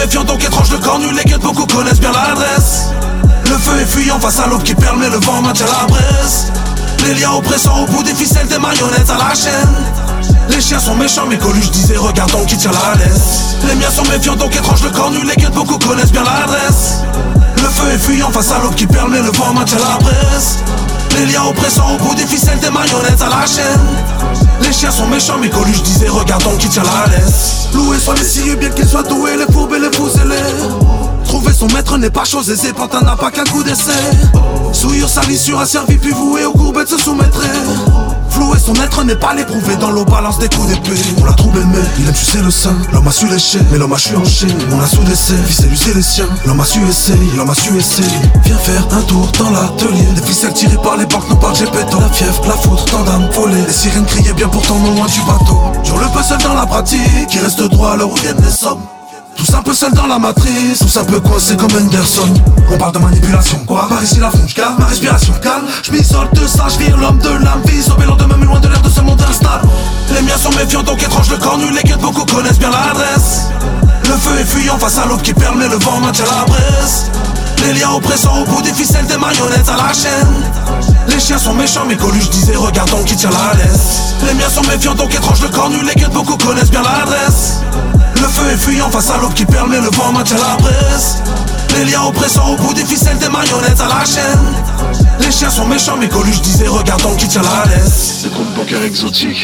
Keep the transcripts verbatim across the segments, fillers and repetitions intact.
méfiants donc étrange, le corps nul, lesquels beaucoup connaissent bien l'adresse. Le feu est fuyant face à l'aube qui permet le vent maintient la presse. Les liens oppressants au bout des ficelles, des marionnettes à la chaîne. Les chiens sont méchants mais Coluche disait regardons qui tient la laisse. Les miens sont méfiants donc étrange, le corps nul, lesquels beaucoup connaissent bien l'adresse. Le feu est fuyant face à l'aube qui permet le vent maintient la presse. Les liens oppressants au bout des ficelles, des marionnettes à la chaîne. Les chiens sont méchants mais Coluche disait regardons qui tient la laisse. Loué soit les scieux bien qu'ils soient doués, les fourbes et les fous et trouver son maître n'est pas chose aisée, Pantin n'a pas qu'un coup d'essai. Souillure salissure asservie puis voué aux courbettes se soumettrait. Flouer son être n'est pas l'éprouver, dans l'eau balance des coups d'épée. On l'a trouvé mais il aime sucer le sein. L'homme a su lécher, mais l'homme a su enchaîner. On l'a su laisser, fils éluser les siens. L'homme a su essayer, l'homme a su essayer. Viens faire un tour dans l'atelier. Des ficelles tirées par les banques, nous parlent Gepetto. La fièvre, la foudre, tant d'âmes volées. Les sirènes criaient bien pourtant non loin du bateau. Jour le peu seul dans la pratique, qui reste droit à l'heure où viennent les sommes. Tous un peu seul dans la matrice, tous un peu coincés comme Henderson. On parle de manipulation, quoi? Par ici la fonce, calme, ma respiration calme. Je m'isole de ça, je vire l'homme de l'âme. Vise au lendemain, mais loin de l'air de ce monde instable. Les miens sont méfiants donc étrange, le corps nul, lesquels beaucoup connaissent bien l'adresse. Le feu est fuyant face à l'aube qui permet le vent maintient la presse. Les liens oppressants au bout des ficelles, des marionnettes à la chaîne. Les chiens sont méchants mais Coluche disait regardons qui tient la laisse. Les miens sont méfiants donc étrange, le corps nul, lesquels beaucoup connaissent bien l'adresse. Le feu est fuyant face à l'aube qui permet le vent maintient la presse. Les liens oppressants au bout des ficelles, des marionnettes à la chaîne. Les chiens sont méchants mais Coluche disait regardons qui tient la laisse. Des comptes bancaires exotiques.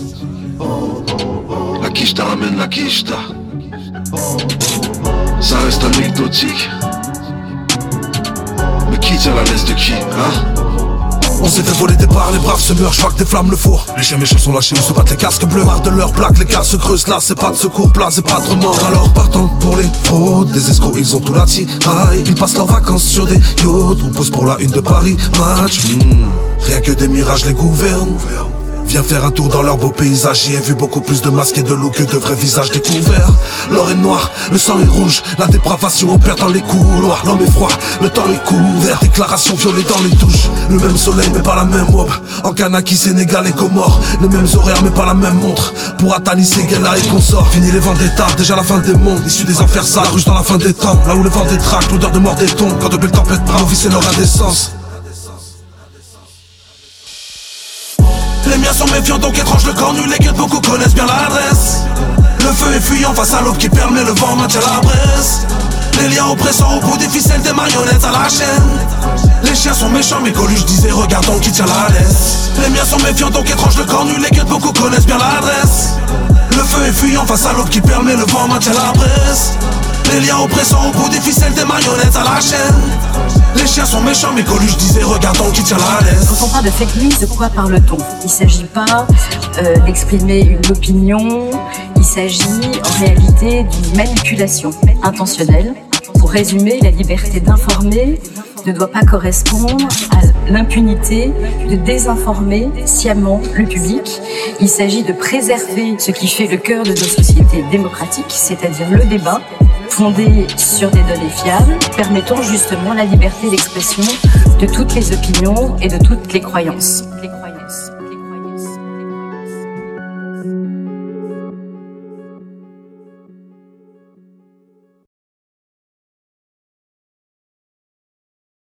La quicheta ramène la quicheta. Ça reste anecdotique. Mais qui tient la laisse de qui, hein? On s'est fait voler des parts, les braves se meurent, je vois que des flammes le four. Les chiens méchants sont lâchés, où se battent les casques bleus. Marre de leurs plaques, les gars se creusent là, c'est pas de secours, plat, c'est pas de remords. Alors partant pour les fraudes, des escrocs, ils ont tout la tiraille. Ils passent leurs vacances sur des yachts, on pose pour la une de Paris Match. mmh. Rien que des mirages les gouvernent. Viens faire un tour dans leur beau paysage. J'y ai vu beaucoup plus de masques et de loups que de vrais visages découverts. L'or est noir, le sang est rouge. La dépravation opère dans les couloirs. L'homme est froid, le temps est couvert. Déclaration violée dans les touches. Le même soleil mais pas la même aube. En Kanaki, Sénégal et Comores. Les mêmes horaires mais pas la même montre. Pour Atali, Séguéla et consort. Fini les vendettas, déjà la fin des mondes. Issus des enfers sales, russe dans la fin des temps. Là où le vent détraque, l'odeur de mort détombe. Quand de belles tempêtes bras, c'est leur indécence. Les miens sont méfiants donc étrange, le corps nul, lesquels beaucoup connaissent bien l'adresse. Le feu est fuyant face à l'aube qui permet le vent maintient la presse. Les liens oppressants au bout des ficelles, des marionnettes à la chaîne. Les chiens sont méchants mais Coluche disait regardons qui tient la laisse. Les miens sont méfiants donc étrange, le corps nul, lesquels beaucoup connaissent bien l'adresse. Le feu est fuyant face à l'aube qui permet le vent maintient la presse. Les liens oppressants au bout des ficelles, des marionnettes à la chaîne. Les chiens sont méchants mais Coluche disait regardons qui tient la laisse. Quand on parle de fake news, de quoi parle-t-on? Il ne s'agit pas euh, d'exprimer une opinion, il s'agit en réalité d'une manipulation intentionnelle. Pour résumer, la liberté d'informer ne doit pas correspondre à l'impunité de désinformer sciemment le public. Il s'agit de préserver ce qui fait le cœur de nos sociétés démocratiques, c'est-à-dire le débat, fondé sur des données fiables, permettant justement la liberté d'expression de toutes les opinions et de toutes les croyances.